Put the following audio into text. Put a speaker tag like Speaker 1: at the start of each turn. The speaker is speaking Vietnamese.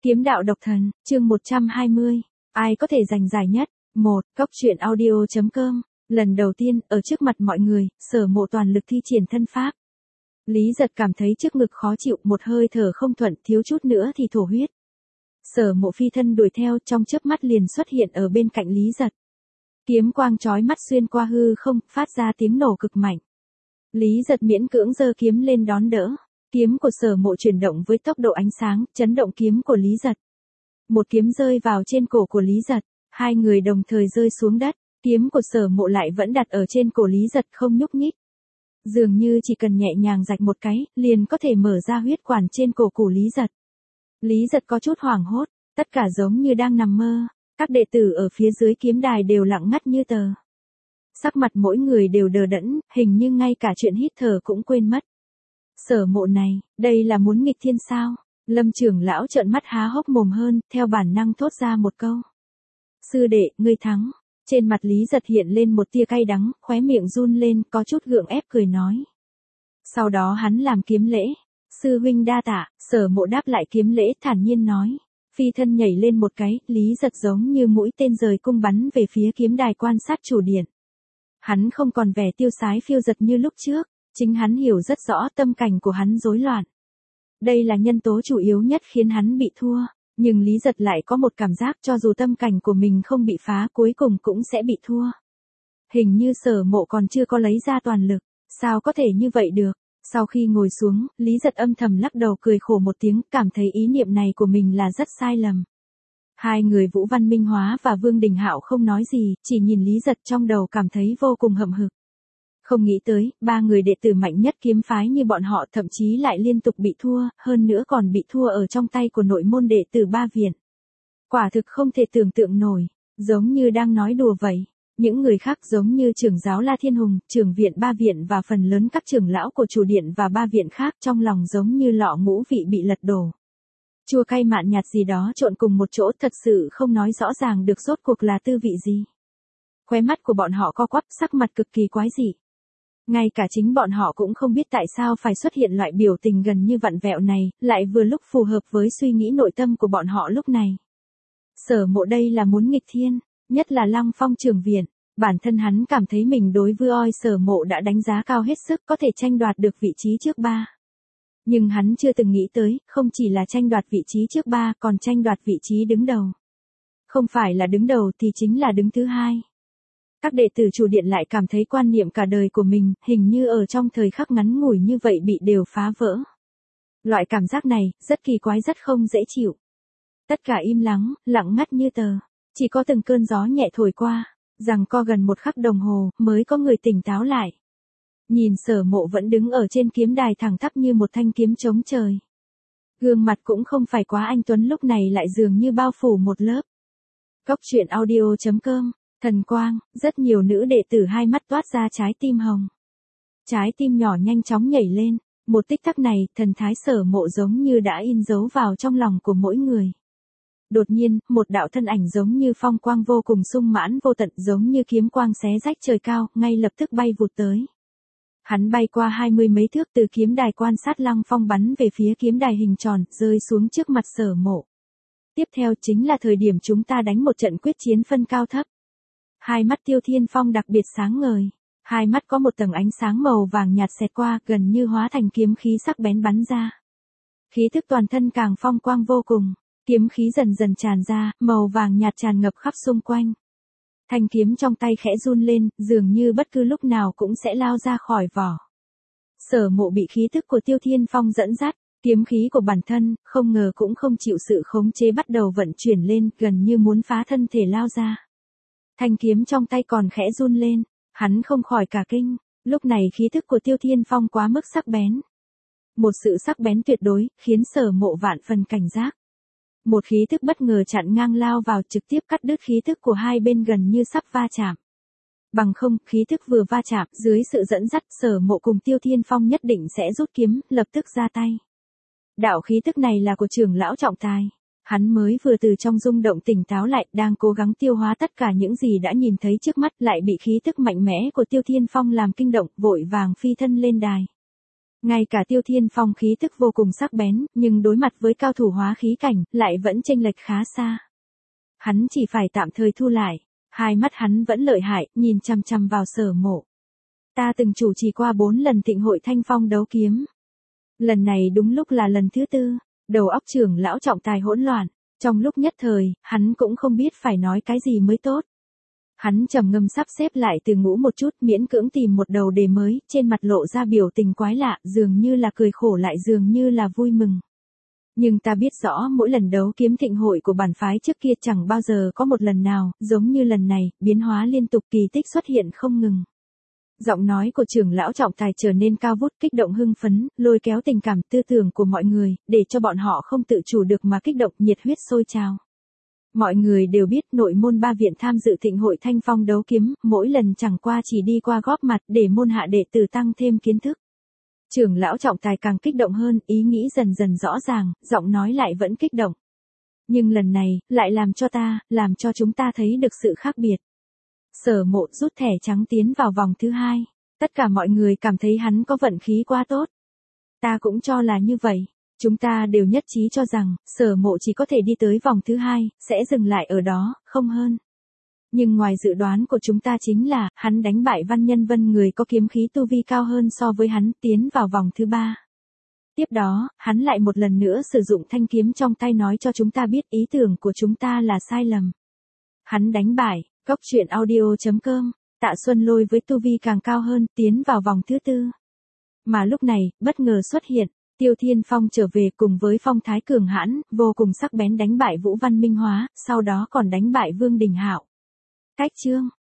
Speaker 1: Kiếm đạo độc thần, chương 120. Ai có thể giành giải nhất? 1. Cốc truyện audio.com. Lần đầu tiên, ở trước mặt mọi người, Sở Mộ toàn lực thi triển thân pháp. Lý Giật cảm thấy trước ngực khó chịu, một hơi thở không thuận, thiếu chút nữa thì thổ huyết. Sở Mộ phi thân đuổi theo, trong chớp mắt liền xuất hiện ở bên cạnh Lý Giật. Kiếm quang chói mắt xuyên qua hư không, phát ra tiếng nổ cực mạnh. Lý Giật miễn cưỡng giơ kiếm lên đón đỡ. Kiếm của Sở Mộ chuyển động với tốc độ ánh sáng, chấn động kiếm của Lý Giật. Một kiếm rơi vào trên cổ của Lý Giật, hai người đồng thời rơi xuống đất, kiếm của Sở Mộ lại vẫn đặt ở trên cổ Lý Giật không nhúc nhích. Dường như chỉ cần nhẹ nhàng rạch một cái, liền có thể mở ra huyết quản trên cổ của Lý Giật. Lý Giật có chút hoảng hốt, tất cả giống như đang nằm mơ, các đệ tử ở phía dưới kiếm đài đều lặng ngắt như tờ. Sắc mặt mỗi người đều đờ đẫn, hình như ngay cả chuyện hít thở cũng quên mất. Sở Mộ này, đây là muốn nghịch thiên sao? Lâm trưởng lão trợn mắt há hốc mồm hơn, theo bản năng thốt ra một câu. Sư đệ, ngươi thắng. Trên mặt Lý Giật hiện lên một tia cay đắng, khóe miệng run lên, có chút gượng ép cười nói. Sau đó hắn làm kiếm lễ. Sư huynh đa tạ. Sở Mộ đáp lại kiếm lễ, thản nhiên nói. Phi thân nhảy lên một cái, Lý Giật giống như mũi tên rời cung bắn về phía kiếm đài quan sát chủ điện. Hắn không còn vẻ tiêu sái phiêu dật như lúc trước, chính hắn hiểu rất rõ tâm cảnh của hắn rối loạn. Đây là nhân tố chủ yếu nhất khiến hắn bị thua, nhưng Lý Giật lại có một cảm giác cho dù tâm cảnh của mình không bị phá cuối cùng cũng sẽ bị thua. Hình như Sở Mộ còn chưa có lấy ra toàn lực, sao có thể như vậy được? Sau khi ngồi xuống, Lý Giật âm thầm lắc đầu cười khổ một tiếng, cảm thấy ý niệm này của mình là rất sai lầm. Hai người Vũ Văn Minh Hóa và Vương Đình Hạo không nói gì, chỉ nhìn Lý Giật trong đầu cảm thấy vô cùng hậm hực. Không nghĩ tới, ba người đệ tử mạnh nhất kiếm phái như bọn họ thậm chí lại liên tục bị thua, hơn nữa còn bị thua ở trong tay của nội môn đệ tử ba viện. Quả thực không thể tưởng tượng nổi, giống như đang nói đùa vậy. Những người khác giống như trưởng giáo La Thiên Hùng, trưởng viện ba viện và phần lớn các trưởng lão của chủ điện và ba viện khác trong lòng giống như lọ ngũ vị bị lật đổ. Chua cay mặn nhạt gì đó trộn cùng một chỗ, thật sự không nói rõ ràng được rốt cuộc là tư vị gì. Khóe mắt của bọn họ co quắp, sắc mặt cực kỳ quái dị. Ngay cả chính bọn họ cũng không biết tại sao phải xuất hiện loại biểu tình gần như vặn vẹo này, lại vừa lúc phù hợp với suy nghĩ nội tâm của bọn họ lúc này. Sở Mộ đây là muốn nghịch thiên, nhất là Lăng Phong trưởng viện, bản thân hắn cảm thấy mình đối với Sở Mộ đã đánh giá cao hết sức, có thể tranh đoạt được vị trí trước ba. Nhưng hắn chưa từng nghĩ tới, không chỉ là tranh đoạt vị trí trước ba, còn tranh đoạt vị trí đứng đầu. Không phải là đứng đầu thì chính là đứng thứ hai. Các đệ tử chủ điện lại cảm thấy quan niệm cả đời của mình, hình như ở trong thời khắc ngắn ngủi như vậy bị đều phá vỡ. Loại cảm giác này, rất kỳ quái, rất không dễ chịu. Tất cả im lắng, lặng ngắt như tờ. Chỉ có từng cơn gió nhẹ thổi qua, giằng co gần một khắc đồng hồ, mới có người tỉnh táo lại. Nhìn Sở Mộ vẫn đứng ở trên kiếm đài thẳng tắp như một thanh kiếm chống trời. Gương mặt cũng không phải quá anh tuấn, lúc này lại dường như bao phủ một lớp. Cốc truyện audio.com. Thần quang, rất nhiều nữ đệ tử hai mắt toát ra trái tim hồng. Trái tim nhỏ nhanh chóng nhảy lên, một tích tắc này, thần thái Sở Mộ giống như đã in dấu vào trong lòng của mỗi người. Đột nhiên, một đạo thân ảnh giống như phong quang vô cùng sung mãn vô tận, giống như kiếm quang xé rách trời cao, ngay lập tức bay vụt tới. Hắn bay qua 20 mấy thước từ kiếm đài quan sát Lăng Phong bắn về phía kiếm đài hình tròn, rơi xuống trước mặt Sở Mộ. Tiếp theo chính là thời điểm chúng ta đánh một trận quyết chiến phân cao thấp. Hai mắt Tiêu Thiên Phong đặc biệt sáng ngời, hai mắt có một tầng ánh sáng màu vàng nhạt xẹt qua, gần như hóa thành kiếm khí sắc bén bắn ra. Khí thức toàn thân càng phong quang vô cùng, kiếm khí dần dần tràn ra, màu vàng nhạt tràn ngập khắp xung quanh. Thanh kiếm trong tay khẽ run lên, dường như bất cứ lúc nào cũng sẽ lao ra khỏi vỏ. Sở Mộ bị khí thức của Tiêu Thiên Phong dẫn dắt, kiếm khí của bản thân, không ngờ cũng không chịu sự khống chế bắt đầu vận chuyển lên, gần như muốn phá thân thể lao ra. Thanh kiếm trong tay còn khẽ run lên, hắn không khỏi cả kinh, lúc này khí thức của Tiêu Thiên Phong quá mức sắc bén. Một sự sắc bén tuyệt đối, khiến Sở Mộ vạn phần cảnh giác. Một khí thức bất ngờ chặn ngang lao vào, trực tiếp cắt đứt khí thức của hai bên gần như sắp va chạm. Bằng không, khí thức vừa va chạm, dưới sự dẫn dắt Sở Mộ cùng Tiêu Thiên Phong nhất định sẽ rút kiếm, lập tức ra tay. Đạo khí thức này là của trưởng lão trọng tài. Hắn mới vừa từ trong rung động tỉnh táo lại, đang cố gắng tiêu hóa tất cả những gì đã nhìn thấy trước mắt, lại bị khí tức mạnh mẽ của Tiêu Thiên Phong làm kinh động, vội vàng phi thân lên đài. Ngay cả Tiêu Thiên Phong khí tức vô cùng sắc bén, nhưng đối mặt với cao thủ hóa khí cảnh, lại vẫn chênh lệch khá xa. Hắn chỉ phải tạm thời thu lại, hai mắt hắn vẫn lợi hại, nhìn chằm chằm vào Sở Mộ. Ta từng chủ trì qua 4 lần thịnh hội Thanh Phong đấu kiếm. Lần này đúng lúc là lần thứ 4, đầu óc trưởng lão trọng tài hỗn loạn, trong lúc nhất thời, hắn cũng không biết phải nói cái gì mới tốt. Hắn trầm ngâm sắp xếp lại từ ngũ một chút, miễn cưỡng tìm một đầu đề mới, trên mặt lộ ra biểu tình quái lạ, dường như là cười khổ lại dường như là vui mừng. Nhưng ta biết rõ mỗi lần đấu kiếm thịnh hội của bản phái trước kia chẳng bao giờ có một lần nào, giống như lần này, biến hóa liên tục kỳ tích xuất hiện không ngừng. Giọng nói của trưởng lão trọng tài trở nên cao vút, kích động hưng phấn, lôi kéo tình cảm tư tưởng của mọi người, để cho bọn họ không tự chủ được mà kích động, nhiệt huyết sôi trào. Mọi người đều biết nội môn 3 viện tham dự thịnh hội Thanh Phong đấu kiếm, mỗi lần chẳng qua chỉ đi qua góp mặt để môn hạ đệ tử tăng thêm kiến thức. Trưởng lão trọng tài càng kích động hơn, ý nghĩ dần dần rõ ràng, giọng nói lại vẫn kích động. Nhưng lần này, lại làm cho chúng ta thấy được sự khác biệt. Sở Mộ rút thẻ trắng tiến vào vòng thứ 2. Tất cả mọi người cảm thấy hắn có vận khí quá tốt. Ta cũng cho là như vậy. Chúng ta đều nhất trí cho rằng, Sở Mộ chỉ có thể đi tới vòng thứ 2, sẽ dừng lại ở đó, không hơn. Nhưng ngoài dự đoán của chúng ta chính là, hắn đánh bại Văn Nhân Vân, người có kiếm khí tu vi cao hơn so với hắn, tiến vào vòng thứ 3. Tiếp đó, hắn lại một lần nữa sử dụng thanh kiếm trong tay nói cho chúng ta biết ý tưởng của chúng ta là sai lầm. Hắn đánh bại, Cốc Truyện Audio.com, Tạ Xuân Lôi với tu vi càng cao hơn, tiến vào vòng thứ 4. Mà lúc này, bất ngờ xuất hiện, Tiêu Thiên Phong trở về cùng với phong thái cường hãn, vô cùng sắc bén đánh bại Vũ Văn Minh Hóa, sau đó còn đánh bại Vương Đình Hạo. Cách chương